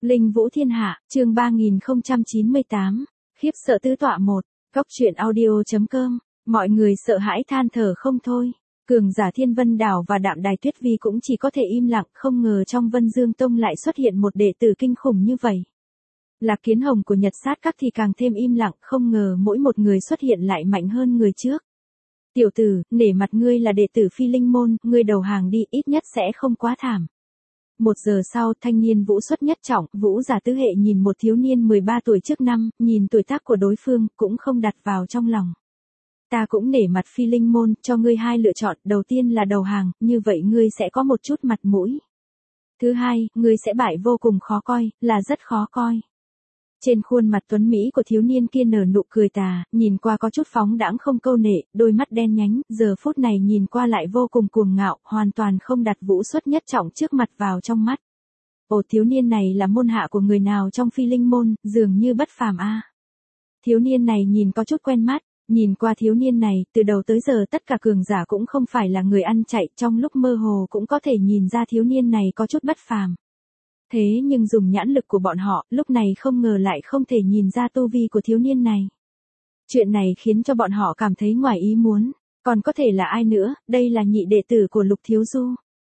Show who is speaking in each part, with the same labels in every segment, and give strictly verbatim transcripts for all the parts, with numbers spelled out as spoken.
Speaker 1: Linh Vũ Thiên Hạ, chương ba nghìn không trăm chín mươi tám, khiếp sợ tứ tọa một, góc truyện audio.com, mọi người sợ hãi than thở không thôi. Cường giả Thiên Vân Đảo và Đạm Đài Tuyết Vi cũng chỉ có thể im lặng, không ngờ trong Vân Dương Tông lại xuất hiện một đệ tử kinh khủng như vậy. Lạc Kiến Hồng của Nhật Sát Các thì càng thêm im lặng, không ngờ mỗi một người xuất hiện lại mạnh hơn người trước. Tiểu tử, nể mặt ngươi là đệ tử Phi Linh Môn, ngươi đầu hàng đi, ít nhất sẽ không quá thảm. Một giờ sau, thanh niên Vũ xuất nhất trọng, Vũ giả tứ hệ nhìn một thiếu niên mười ba tuổi trước năm, nhìn tuổi tác của đối phương, cũng không đặt vào trong lòng. Ta cũng nể mặt Phi Linh Môn, cho ngươi hai lựa chọn, đầu tiên là đầu hàng, như vậy ngươi sẽ có một chút mặt mũi. Thứ hai, ngươi sẽ bại vô cùng khó coi, là rất khó coi. Trên khuôn mặt tuấn Mỹ của thiếu niên kia nở nụ cười tà, nhìn qua có chút phóng đãng không câu nệ, đôi mắt đen nhánh, giờ phút này nhìn qua lại vô cùng cuồng ngạo, hoàn toàn không đặt Vũ xuất nhất trọng trước mặt vào trong mắt. Ồ, thiếu niên này là môn hạ của người nào trong Phi Linh Môn, dường như bất phàm a. Thiếu niên này nhìn có chút quen mắt, nhìn qua thiếu niên này, từ đầu tới giờ tất cả cường giả cũng không phải là người ăn chạy, trong lúc mơ hồ cũng có thể nhìn ra thiếu niên này có chút bất phàm. Thế nhưng dùng nhãn lực của bọn họ, lúc này không ngờ lại không thể nhìn ra tu vi của thiếu niên này. Chuyện này khiến cho bọn họ cảm thấy ngoài ý muốn, còn có thể là ai nữa, đây là nhị đệ tử của Lục Thiếu Du.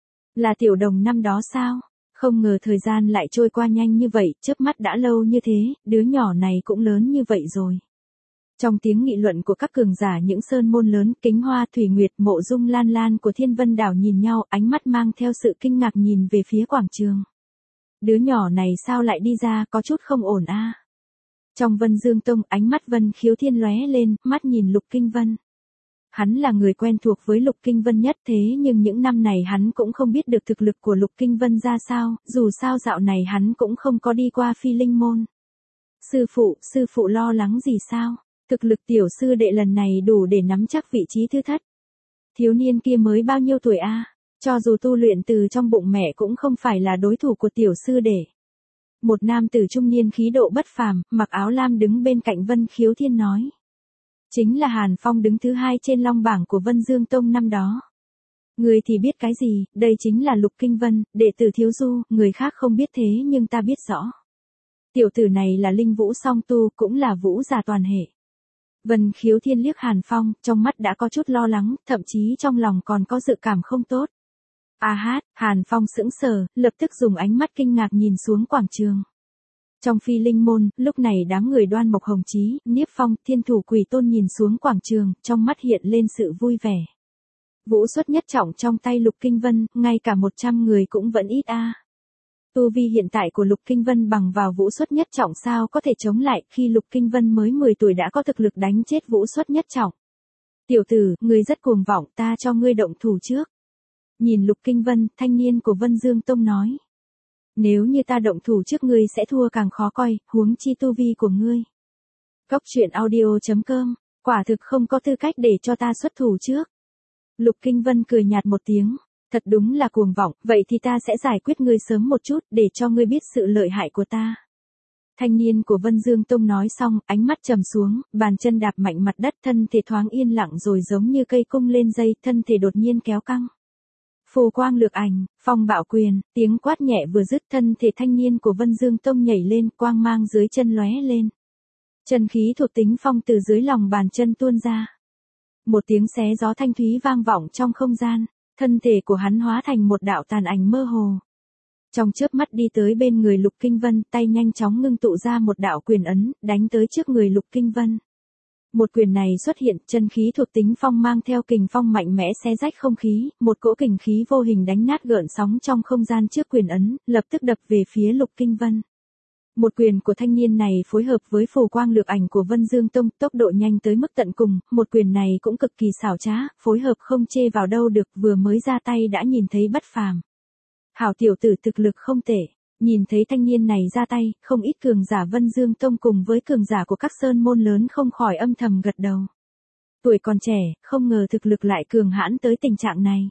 Speaker 1: Là Tiểu Đồng năm đó sao? Không ngờ thời gian lại trôi qua nhanh như vậy, chớp mắt đã lâu như thế, đứa nhỏ này cũng lớn như vậy rồi. Trong tiếng nghị luận của các cường giả những sơn môn lớn, Kính Hoa, Thủy Nguyệt, Mộ Dung Lan Lan của Thiên Vân Đảo nhìn nhau, ánh mắt mang theo sự kinh ngạc nhìn về phía quảng trường. Đứa nhỏ này sao lại đi ra, có chút không ổn a. À? Trong Vân Dương Tông, ánh mắt Vân Khiếu Thiên lóe lên, mắt nhìn Lục Kinh Vân. Hắn là người quen thuộc với Lục Kinh Vân nhất, thế nhưng những năm này hắn cũng không biết được thực lực của Lục Kinh Vân ra sao, dù sao dạo này hắn cũng không có đi qua Phi Linh Môn. Sư phụ, sư phụ lo lắng gì sao? Thực lực tiểu sư đệ lần này đủ để nắm chắc vị trí thứ thất. Thiếu niên kia mới bao nhiêu tuổi a? À? Cho dù tu luyện từ trong bụng mẹ cũng không phải là đối thủ của tiểu sư đệ. Một nam tử trung niên khí độ bất phàm, mặc áo lam đứng bên cạnh Vân Khiếu Thiên nói. Chính là Hàn Phong đứng thứ hai trên long bảng của Vân Dương Tông năm đó. Người thì biết cái gì, đây chính là Lục Kinh Vân, đệ tử Thiếu Du, người khác không biết thế nhưng ta biết rõ. Tiểu tử này là linh vũ song tu, cũng là vũ giả toàn hệ. Vân Khiếu Thiên liếc Hàn Phong, trong mắt đã có chút lo lắng, thậm chí trong lòng còn có dự cảm không tốt. A hát, Hàn Phong sững sờ, lập tức dùng ánh mắt kinh ngạc nhìn xuống quảng trường. Trong Phi Linh Môn, lúc này đám người Đoan Mộc Hồng Chí, Niếp Phong, Thiên Thủ Quỷ Tôn nhìn xuống quảng trường, trong mắt hiện lên sự vui vẻ. Vũ xuất nhất trọng trong tay Lục Kinh Vân, ngay cả một trăm người cũng vẫn ít a. À. Tu vi hiện tại của Lục Kinh Vân bằng vào Vũ xuất nhất trọng sao có thể chống lại, khi Lục Kinh Vân mới mười tuổi đã có thực lực đánh chết Vũ xuất nhất trọng. Tiểu tử, ngươi rất cuồng vọng, ta cho ngươi động thủ trước. Nhìn Lục Kinh Vân, thanh niên của Vân Dương Tông nói. Nếu như ta động thủ trước ngươi sẽ thua càng khó coi, huống chi tu vi của ngươi. Góc truyện audio.com, quả thực không có tư cách để cho ta xuất thủ trước. Lục Kinh Vân cười nhạt một tiếng, thật đúng là cuồng vọng, vậy thì ta sẽ giải quyết ngươi sớm một chút để cho ngươi biết sự lợi hại của ta. Thanh niên của Vân Dương Tông nói xong, ánh mắt trầm xuống, bàn chân đạp mạnh mặt đất, thân thể thoáng yên lặng rồi giống như cây cung lên dây, thân thể đột nhiên kéo căng. Phù quang lược ảnh, phong bạo quyền, tiếng quát nhẹ vừa dứt, thân thể thanh niên của Vân Dương Tông nhảy lên, quang mang dưới chân lóe lên. Chân khí thuộc tính phong từ dưới lòng bàn chân tuôn ra. Một tiếng xé gió thanh thúy vang vọng trong không gian, thân thể của hắn hóa thành một đạo tàn ảnh mơ hồ. Trong chớp mắt đi tới bên người Lục Kinh Vân, tay nhanh chóng ngưng tụ ra một đạo quyền ấn, đánh tới trước người Lục Kinh Vân. Một quyền này xuất hiện, chân khí thuộc tính phong mang theo kình phong mạnh mẽ xé rách không khí, một cỗ kình khí vô hình đánh nát gợn sóng trong không gian trước quyền ấn, lập tức đập về phía Lục Kinh Vân. Một quyền của thanh niên này phối hợp với phù quang lược ảnh của Vân Dương Tông, tốc độ nhanh tới mức tận cùng, một quyền này cũng cực kỳ xảo trá, phối hợp không chê vào đâu được, vừa mới ra tay đã nhìn thấy bất phàm. Hảo tiểu tử thực lực không tệ. Nhìn thấy thanh niên này ra tay, không ít cường giả Vân Dương Tông cùng với cường giả của các sơn môn lớn không khỏi âm thầm gật đầu. Tuổi còn trẻ, không ngờ thực lực lại cường hãn tới tình trạng này.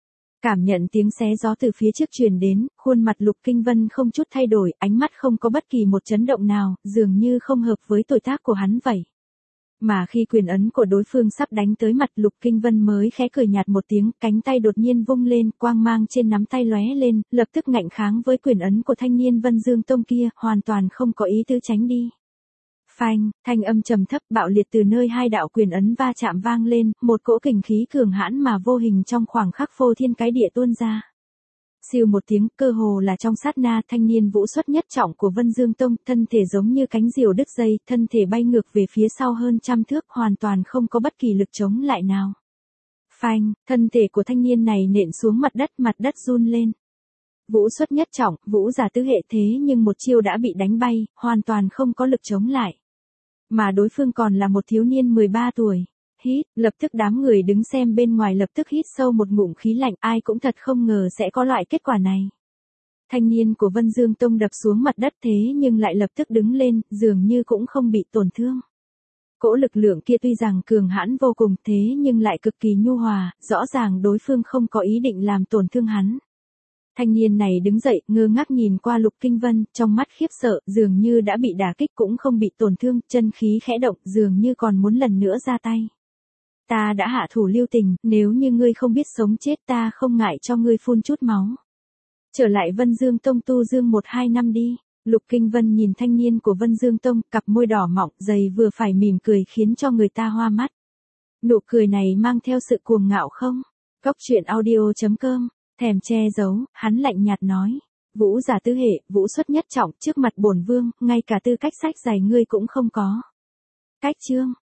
Speaker 1: Cảm nhận tiếng xé gió từ phía trước truyền đến, khuôn mặt Lục Kinh Vân không chút thay đổi, ánh mắt không có bất kỳ một chấn động nào, dường như không hợp với tuổi tác của hắn vậy. Mà khi quyền ấn của đối phương sắp đánh tới mặt, Lục Kinh Vân mới khẽ cười nhạt một tiếng, cánh tay đột nhiên vung lên, quang mang trên nắm tay lóe lên, lập tức ngạnh kháng với quyền ấn của thanh niên Vân Dương Tông kia, hoàn toàn không có ý tứ tránh đi. Phanh, thanh âm trầm thấp bạo liệt từ nơi hai đạo quyền ấn va chạm vang lên, một cỗ kình khí cường hãn mà vô hình trong khoảng khắc phô thiên cái địa tuôn ra. Siêu một tiếng, cơ hồ là trong sát na, thanh niên vũ xuất nhất trọng của Vân Dương Tông, thân thể giống như cánh diều đứt dây, thân thể bay ngược về phía sau hơn trăm thước, hoàn toàn không có bất kỳ lực chống lại nào. Phanh, thân thể của thanh niên này nện xuống mặt đất, mặt đất run lên. Vũ xuất nhất trọng, vũ giả tứ hệ thế nhưng một chiêu đã bị đánh bay, hoàn toàn không có lực chống lại. Mà đối phương còn là một thiếu niên mười ba tuổi. Hít, lập tức đám người đứng xem bên ngoài lập tức hít sâu một ngụm khí lạnh, ai cũng thật không ngờ sẽ có loại kết quả này. Thanh niên của Vân Dương Tông đập xuống mặt đất thế nhưng lại lập tức đứng lên, dường như cũng không bị tổn thương. Cỗ lực lượng kia tuy rằng cường hãn vô cùng thế nhưng lại cực kỳ nhu hòa, rõ ràng đối phương không có ý định làm tổn thương hắn. Thanh niên này đứng dậy, ngơ ngác nhìn qua Lục Kinh Vân, trong mắt khiếp sợ, dường như đã bị đả kích cũng không bị tổn thương, chân khí khẽ động, dường như còn muốn lần nữa ra tay. Ta đã hạ thủ lưu tình, nếu như ngươi không biết sống chết ta không ngại cho ngươi phun chút máu. Trở lại Vân Dương Tông tu dương một hai năm đi. Lục Kinh Vân nhìn thanh niên của Vân Dương Tông, cặp môi đỏ mọng, dày vừa phải mỉm cười khiến cho người ta hoa mắt. Nụ cười này mang theo sự cuồng ngạo không? Góc truyện audio chấm com, thèm che giấu, hắn lạnh nhạt nói. Vũ giả tứ hệ, vũ xuất nhất trọng, trước mặt bổn vương, ngay cả tư cách sách giày ngươi cũng không có. Cách chương.